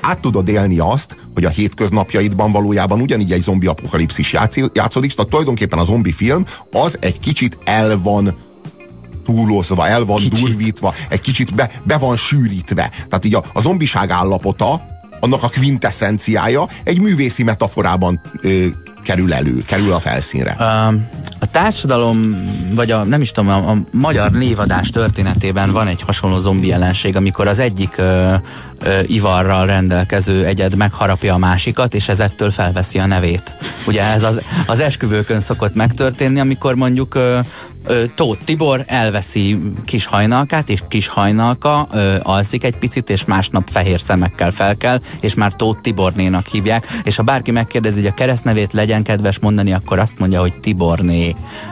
át tudod élni azt, hogy a hétköznapjaidban valójában ugyanígy egy zombi apokalipszis játszódik, tehát tulajdonképpen a zombi film az egy kicsit el van túlozva, el van durvítva, egy kicsit be van sűrítve. Tehát így a zombiság állapota, annak a kvintesszenciája egy művészi metaforában kerül a felszínre. A társadalom, vagy nem is tudom, a magyar névadás történetében van egy hasonló zombi jelenség, amikor az egyik ivarral rendelkező egyed megharapja a másikat, és ez ettől felveszi a nevét. Ugye ez az esküvőkön szokott megtörténni, amikor mondjuk Tóth Tibor elveszi Kishajnalkát, és Kishajnalka alszik egy picit, és másnap fehér szemekkel felkel, és már Tóth Tibornénak hívják, és ha bárki megkérdezi, hogy a keresztnevét legyen kedves mondani, akkor azt mondja, hogy Tiborné.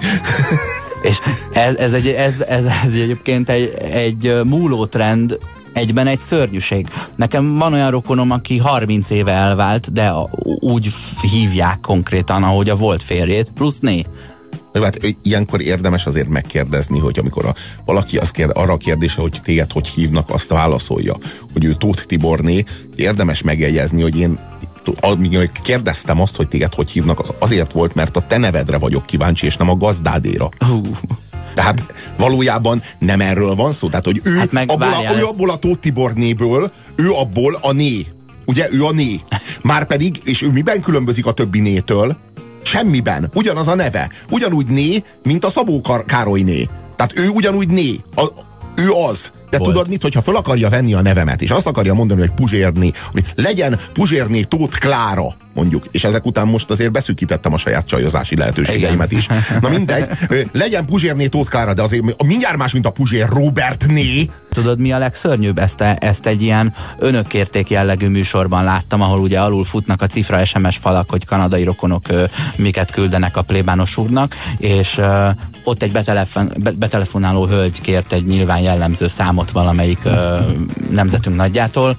És ez egyébként egy múló trend, egyben egy szörnyűség. Nekem van olyan rokonom, aki 30 éve elvált, de úgy hívják konkrétan, ahogy a volt férjét, plusz né. Hát ilyenkor érdemes azért megkérdezni, hogy amikor valaki arra a kérdése, hogy téged hogy hívnak, azt válaszolja, hogy ő Tóth Tiborné, érdemes megjegyezni, hogy én amíg kérdeztem azt, hogy téged hogy hívnak, az azért volt, mert a te nevedre vagyok kíváncsi, és nem a gazdádéra. Tehát valójában nem erről van szó. Tehát, hogy ő abból a Tóth Tibornéből, ő abból a né. Ugye, ő a né. Márpedig, és ő miben különbözik a többi nétől? Semmiben. Ugyanaz a neve. Ugyanúgy né, mint a Szabó Károlyné. Tehát ő ugyanúgy né. Ő az. De volt. Tudod mit, hogyha fel akarja venni a nevemet, és azt akarja mondani, hogy Puzsérné, legyen Puzsérné Tóth Klára, mondjuk. És ezek után most azért beszűkítettem a saját csajozási lehetőségeimet is. Na mindegy, legyen Puzsérné Tóth Klára, de azért mindjárt más, mint a Puzsér Róbertné. Tudod, mi a legszörnyűbb? Ezt egy ilyen önökérték jellegű műsorban láttam, ahol ugye alul futnak a cifra SMS falak, hogy kanadai rokonok miket küldenek a plébános úrnak, és ott egy betelefonáló hölgy kért egy nyilván jellemző számot valamelyik nemzetünk nagyjától,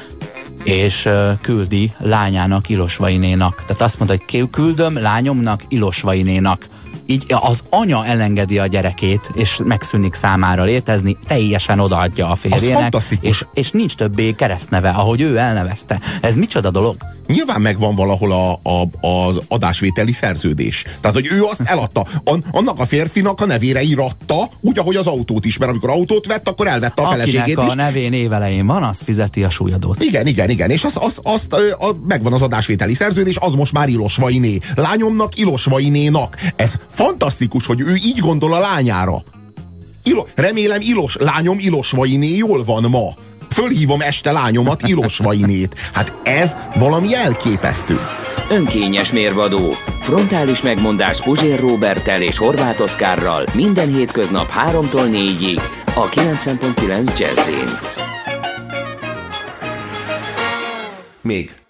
és küldi lányának, Ilosvainénak. Tehát azt mondta, hogy küldöm lányomnak, Ilosvainénak. Így az anya elengedi a gyerekét, és megszűnik számára létezni, teljesen odaadja a férjének, és nincs többé keresztneve, ahogy ő elnevezte. Ez micsoda dolog? Nyilván megvan valahol az adásvételi szerződés. Tehát, hogy ő azt eladta. Annak a férfinak a nevére íratta, úgy, ahogy az autót is, mert amikor autót vett, akkor elvette a feleségét is. Akinek a nevén évelején van, az fizeti a súlyadót. Igen. És megvan az adásvételi szerződés, az most már Ilosvainé. Lányomnak, Ilosvainénak. Ez fantasztikus, hogy ő így gondol a lányára. Remélem lányom Ilosvainé jól van ma. Fölhívom este lányomat, Ilosvainét. Hát ez valami elképesztő. Önkényes mérvadó. Frontális megmondás Puzsér Róberttel és Horváth Oszkárral minden hétköznap 3-tól 4-ig a 90.9 Jazzin. Még